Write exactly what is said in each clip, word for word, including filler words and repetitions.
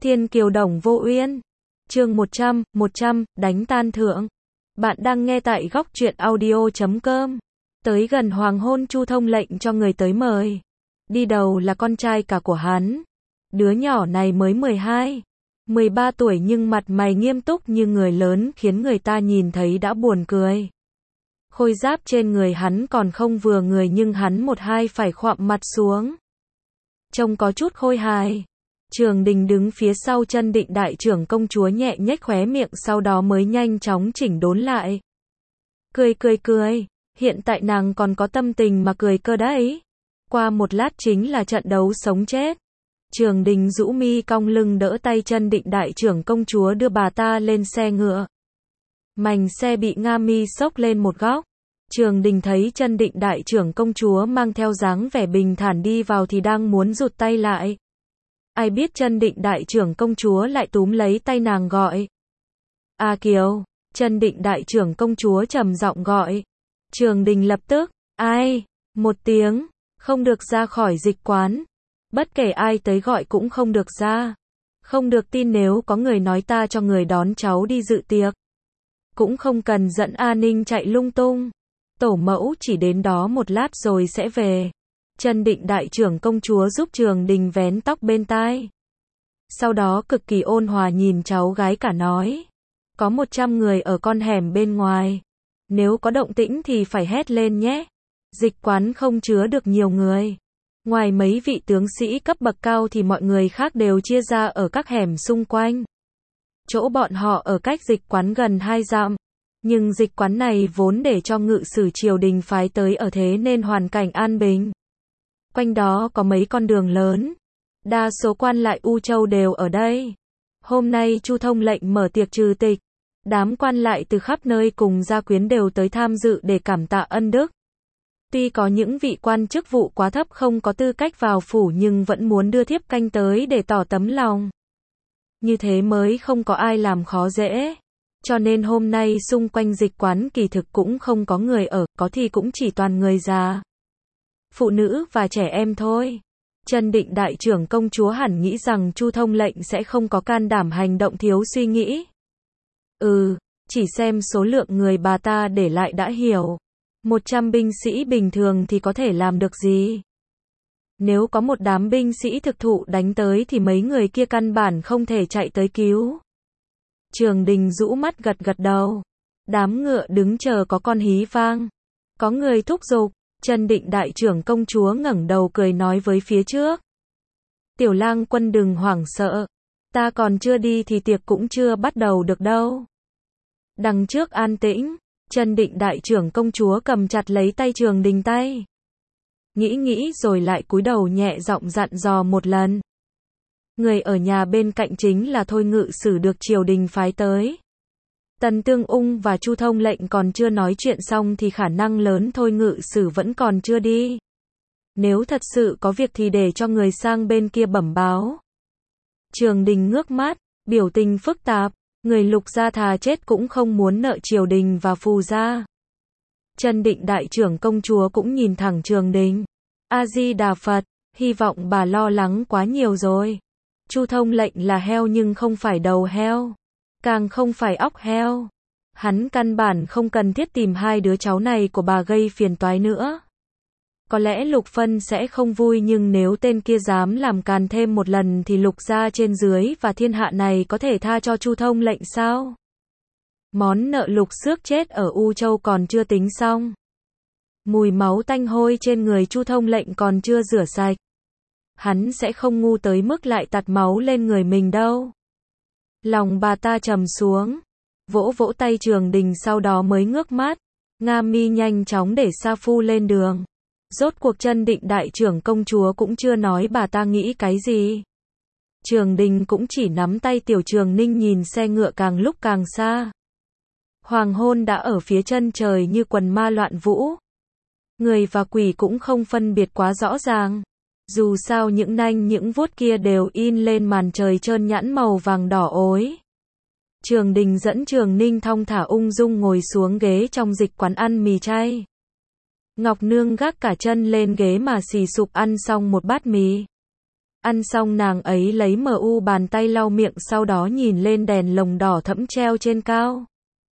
Thiên kiều đồng vô uyên. Chương một trăm, một trăm, đánh tan thượng. Bạn đang nghe tại góc truyện audio chấm com. Tới gần hoàng hôn, Chu Thông lệnh cho người tới mời. Đi đầu là con trai cả của hắn. Đứa nhỏ này mới mười hai, mười ba tuổi nhưng mặt mày nghiêm túc như người lớn, khiến người ta nhìn thấy đã buồn cười. Khôi giáp trên người hắn còn không vừa người nhưng hắn một hai phải khoạm mặt xuống. Trông có chút khôi hài. Trường Đình đứng phía sau Chân Định đại trưởng công chúa nhẹ nhếch khóe miệng, sau đó mới nhanh chóng chỉnh đốn lại. Cười cười cười, hiện tại nàng còn có tâm tình mà cười cơ đấy. Qua một lát chính là trận đấu sống chết. Trường Đình rũ mi cong lưng đỡ tay Chân Định đại trưởng công chúa đưa bà ta lên xe ngựa. Mành xe bị Nga Mi xốc lên một góc. Trường Đình thấy Chân Định đại trưởng công chúa mang theo dáng vẻ bình thản đi vào thì đang muốn rụt tay lại. Ai biết Chân Định đại trưởng công chúa lại túm lấy tay nàng gọi. A Kiều, Chân Định đại trưởng công chúa trầm giọng gọi. Trường Đình lập tức, ai, một tiếng, không được ra khỏi dịch quán. Bất kể ai tới gọi cũng không được ra. Không được tin nếu có người nói ta cho người đón cháu đi dự tiệc. Cũng không cần dẫn an ninh chạy lung tung. Tổ mẫu chỉ đến đó một lát rồi sẽ về. Chân Định đại trưởng công chúa giúp Trường Đình vén tóc bên tai. Sau đó cực kỳ ôn hòa nhìn cháu gái cả nói. Có một trăm người ở con hẻm bên ngoài. Nếu có động tĩnh thì phải hét lên nhé. Dịch quán không chứa được nhiều người. Ngoài mấy vị tướng sĩ cấp bậc cao thì mọi người khác đều chia ra ở các hẻm xung quanh. Chỗ bọn họ ở cách dịch quán gần hai dặm. Nhưng dịch quán này vốn để cho ngự sử triều đình phái tới ở, thế nên hoàn cảnh an bình. Quanh đó có mấy con đường lớn. Đa số quan lại U Châu đều ở đây. Hôm nay Chu Thông lệnh mở tiệc trừ tịch. Đám quan lại từ khắp nơi cùng gia quyến đều tới tham dự để cảm tạ ân đức. Tuy có những vị quan chức vụ quá thấp không có tư cách vào phủ nhưng vẫn muốn đưa thiếp canh tới để tỏ tấm lòng. Như thế mới không có ai làm khó dễ. Cho nên hôm nay xung quanh dịch quán kỳ thực cũng không có người ở, có thì cũng chỉ toàn người già, phụ nữ và trẻ em thôi. Chân Định đại trưởng công chúa hẳn nghĩ rằng Chu Thông lệnh sẽ không có can đảm hành động thiếu suy nghĩ. Ừ, chỉ xem số lượng người bà ta để lại đã hiểu. Một trăm binh sĩ bình thường thì có thể làm được gì? Nếu có một đám binh sĩ thực thụ đánh tới thì mấy người kia căn bản không thể chạy tới cứu. Trường Đình rũ mắt gật gật đầu. Đám ngựa đứng chờ có con hí vang. Có người thúc giục. Chân Định đại trưởng công chúa ngẩng đầu cười nói với phía trước. Tiểu lang quân đừng hoảng sợ. Ta còn chưa đi thì tiệc cũng chưa bắt đầu được đâu. Đằng trước an tĩnh. Chân Định đại trưởng công chúa cầm chặt lấy tay Trường Đình tay. Nghĩ nghĩ rồi lại cúi đầu nhẹ giọng dặn dò một lần. Người ở nhà bên cạnh chính là Thôi ngự sử được triều đình phái tới. Tần Tương Ung và Chu Thông lệnh còn chưa nói chuyện xong thì khả năng lớn Thôi ngự sử vẫn còn chưa đi. Nếu thật sự có việc thì để cho người sang bên kia bẩm báo. Trường Đình ngước mắt, biểu tình phức tạp. Người Lục gia thà chết cũng không muốn nợ triều đình và Phù gia. Chân Định đại trưởng công chúa cũng nhìn thẳng Trường Đình. A Di Đà Phật, hy vọng bà lo lắng quá nhiều rồi. Chu Thông lệnh là heo nhưng không phải đầu heo, càng không phải óc heo. Hắn căn bản không cần thiết tìm hai đứa cháu này của bà gây phiền toái nữa. Có lẽ Lục Phân sẽ không vui nhưng nếu tên kia dám làm càn thêm một lần thì Lục gia trên dưới và thiên hạ này có thể tha cho Chu Thông lệnh sao? Món nợ Lục xước chết ở U Châu còn chưa tính xong. Mùi máu tanh hôi trên người Chu Thông lệnh còn chưa rửa sạch. Hắn sẽ không ngu tới mức lại tạt máu lên người mình đâu. Lòng bà ta trầm xuống. Vỗ vỗ tay Trường Đình sau đó mới ngước mắt. Nga Mi nhanh chóng để Sa Phu lên đường. Rốt cuộc Chân Định đại trưởng công chúa cũng chưa nói bà ta nghĩ cái gì. Trường Đình cũng chỉ nắm tay Tiểu Trường Ninh nhìn xe ngựa càng lúc càng xa. Hoàng hôn đã ở phía chân trời như quần ma loạn vũ. Người và quỷ cũng không phân biệt quá rõ ràng. Dù sao những nanh những vuốt kia đều in lên màn trời trơn nhẵn màu vàng đỏ ối. Trường Đình dẫn Trường Ninh thong thả ung dung ngồi xuống ghế trong dịch quán ăn mì chay. Ngọc Nương gác cả chân lên ghế mà xì sụp ăn xong một bát mì. Ăn xong nàng ấy lấy mờ u bàn tay lau miệng sau đó nhìn lên đèn lồng đỏ thẫm treo trên cao.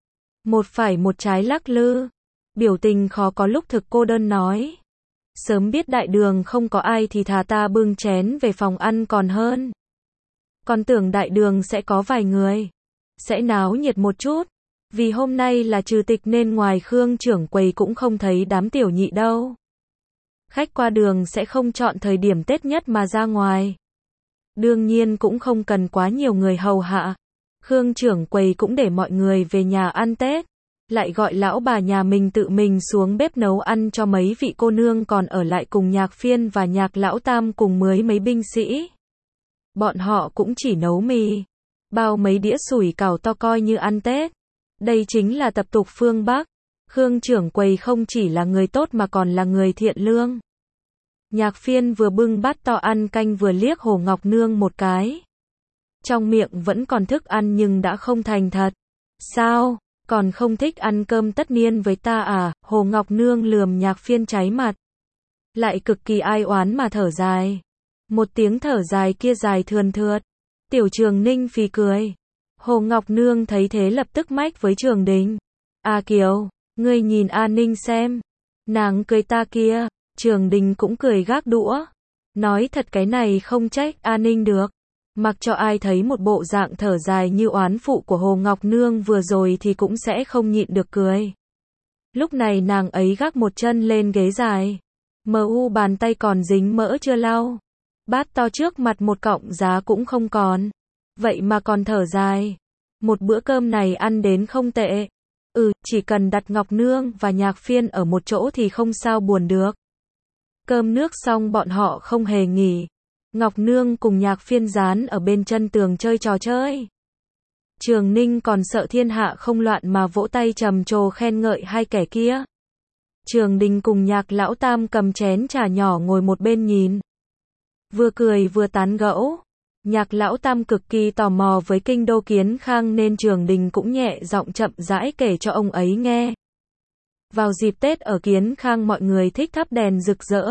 Một phải một trái lắc lư. Biểu tình khó có lúc thực cô đơn nói. Sớm biết đại đường không có ai thì thà ta bưng chén về phòng ăn còn hơn. Còn tưởng đại đường sẽ có vài người. Sẽ náo nhiệt một chút. Vì hôm nay là trừ tịch nên ngoài Khương trưởng quầy cũng không thấy đám tiểu nhị đâu. Khách qua đường sẽ không chọn thời điểm Tết nhất mà ra ngoài. Đương nhiên cũng không cần quá nhiều người hầu hạ. Khương trưởng quầy cũng để mọi người về nhà ăn Tết. Lại gọi lão bà nhà mình tự mình xuống bếp nấu ăn cho mấy vị cô nương còn ở lại cùng Nhạc Phiên và Nhạc Lão Tam cùng mới mấy binh sĩ. Bọn họ cũng chỉ nấu mì, bao mấy đĩa sủi cảo to coi như ăn Tết. Đây chính là tập tục phương Bắc. Khương trưởng quầy không chỉ là người tốt mà còn là người thiện lương. Nhạc Phiên vừa bưng bát to ăn canh vừa liếc Hồ Ngọc Nương một cái. Trong miệng vẫn còn thức ăn nhưng đã không thành thật. Sao, còn không thích ăn cơm tất niên với ta à? Hồ Ngọc Nương lườm Nhạc Phiên cháy mặt. Lại cực kỳ ai oán mà thở dài. Một tiếng thở dài kia dài thườn thượt. Tiểu Trường Ninh phì cười. Hồ Ngọc Nương thấy thế lập tức mách với Trường Đình. A Kiều, ngươi nhìn A Ninh xem. Nàng cười ta kia. Trường Đình cũng cười gác đũa. Nói thật cái này không trách A Ninh được. Mặc cho ai thấy một bộ dạng thở dài như oán phụ của Hồ Ngọc Nương vừa rồi thì cũng sẽ không nhịn được cười. Lúc này nàng ấy gác một chân lên ghế dài. Mờ u bàn tay còn dính mỡ chưa lau. Bát to trước mặt một cọng giá cũng không còn. Vậy mà còn thở dài. Một bữa cơm này ăn đến không tệ. Ừ, chỉ cần đặt Ngọc Nương và Nhạc Phiên ở một chỗ thì không sao buồn được. Cơm nước xong bọn họ không hề nghỉ. Ngọc Nương cùng Nhạc Phiên dán ở bên chân tường chơi trò chơi. Trường Ninh còn sợ thiên hạ không loạn mà vỗ tay trầm trồ khen ngợi hai kẻ kia. Trường Đình cùng Nhạc Lão Tam cầm chén trà nhỏ ngồi một bên nhìn. Vừa cười vừa tán gẫu. Nhạc Lão Tam cực kỳ tò mò với kinh đô Kiến Khang nên Trường Đình cũng nhẹ giọng chậm rãi kể cho ông ấy nghe. Vào dịp Tết ở Kiến Khang mọi người thích thắp đèn rực rỡ.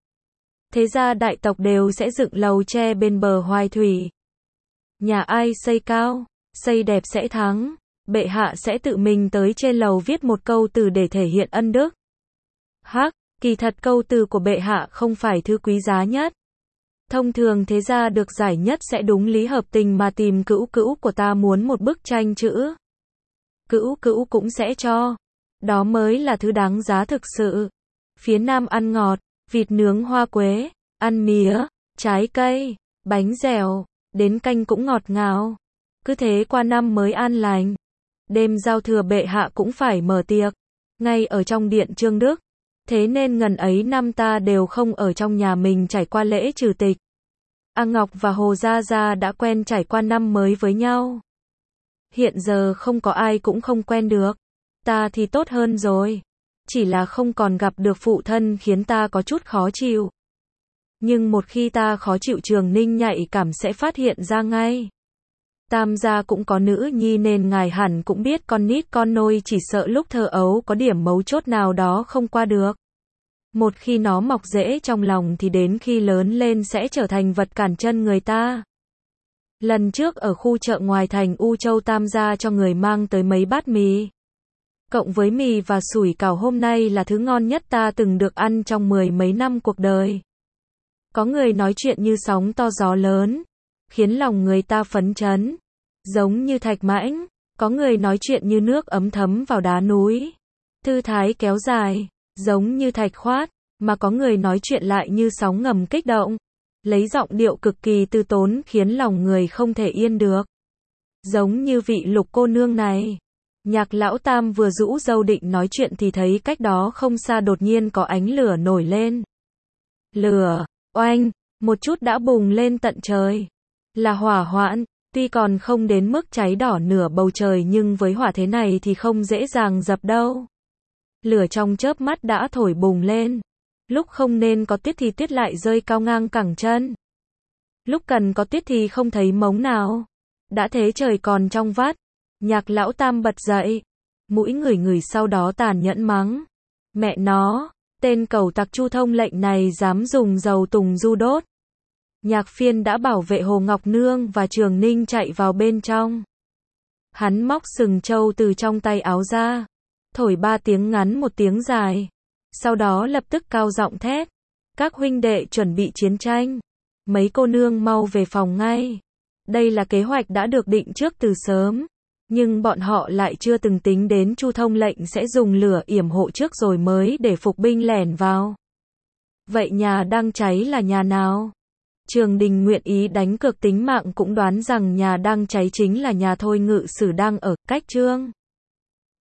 Thế ra đại tộc đều sẽ dựng lầu tre bên bờ Hoài Thủy. Nhà ai xây cao, xây đẹp sẽ thắng. Bệ hạ sẽ tự mình tới trên lầu viết một câu từ để thể hiện ân đức. Hắc, kỳ thật câu từ của bệ hạ không phải thứ quý giá nhất. Thông thường thế gia được giải nhất sẽ đúng lý hợp tình mà tìm cữu cữu của ta muốn một bức tranh chữ. Cữu cữu cũng sẽ cho. Đó mới là thứ đáng giá thực sự. Phía Nam ăn ngọt, vịt nướng hoa quế, ăn mía, trái cây, bánh dẻo, đến canh cũng ngọt ngào. Cứ thế qua năm mới an lành. Đêm giao thừa bệ hạ cũng phải mở tiệc. Ngay ở trong điện Trương Đức. Thế nên ngần ấy năm ta đều không ở trong nhà mình trải qua lễ trừ tịch. A Ngọc và Hồ Gia Gia đã quen trải qua năm mới với nhau. Hiện giờ không có ai cũng không quen được. Ta thì tốt hơn rồi. Chỉ là không còn gặp được phụ thân khiến ta có chút khó chịu. Nhưng một khi ta khó chịu Trường Ninh nhạy cảm sẽ phát hiện ra ngay. Tam gia cũng có nữ nhi nên ngài hẳn cũng biết con nít con nôi chỉ sợ lúc thơ ấu có điểm mấu chốt nào đó không qua được. Một khi nó mọc rễ trong lòng thì đến khi lớn lên sẽ trở thành vật cản chân người ta. Lần trước ở khu chợ ngoài thành U Châu Tam gia cho người mang tới mấy bát mì. Cộng với mì và sủi cảo hôm nay là thứ ngon nhất ta từng được ăn trong mười mấy năm cuộc đời. Có người nói chuyện như sóng to gió lớn, khiến lòng người ta phấn chấn, giống như thạch mãnh. Có người nói chuyện như nước ấm thấm vào đá núi, thư thái kéo dài, giống như thạch khoát. Mà có người nói chuyện lại như sóng ngầm kích động, lấy giọng điệu cực kỳ từ tốn khiến lòng người không thể yên được. Giống như vị Lục cô nương này. Nhạc Lão Tam vừa rũ râu định nói chuyện thì thấy cách đó không xa đột nhiên có ánh lửa nổi lên. Lửa, oanh, một chút đã bùng lên tận trời. Là hỏa hoạn, tuy còn không đến mức cháy đỏ nửa bầu trời nhưng với hỏa thế này thì không dễ dàng dập đâu. Lửa trong chớp mắt đã thổi bùng lên. Lúc không nên có tuyết thì tuyết lại rơi cao ngang cẳng chân. Lúc cần có tuyết thì không thấy mống nào. Đã thế trời còn trong vắt. Nhạc Lão Tam bật dậy. Mũi ngửi ngửi sau đó tàn nhẫn mắng. Mẹ nó, tên cẩu tặc Chu Thông lệnh này dám dùng dầu tùng du đốt. Nhạc Phiên đã bảo vệ Hồ Ngọc Nương và Trường Ninh chạy vào bên trong. Hắn móc sừng trâu từ trong tay áo ra, thổi ba tiếng ngắn một tiếng dài. Sau đó lập tức cao giọng thét. Các huynh đệ chuẩn bị chiến tranh. Mấy cô nương mau về phòng ngay. Đây là kế hoạch đã được định trước từ sớm. Nhưng bọn họ lại chưa từng tính đến Chu Thông lệnh sẽ dùng lửa yểm hộ trước rồi mới để phục binh lẻn vào. Vậy nhà đang cháy là nhà nào? Trường Đình nguyện ý đánh cược tính mạng cũng đoán rằng nhà đang cháy chính là nhà Thôi Ngự Sử đang ở cách Trương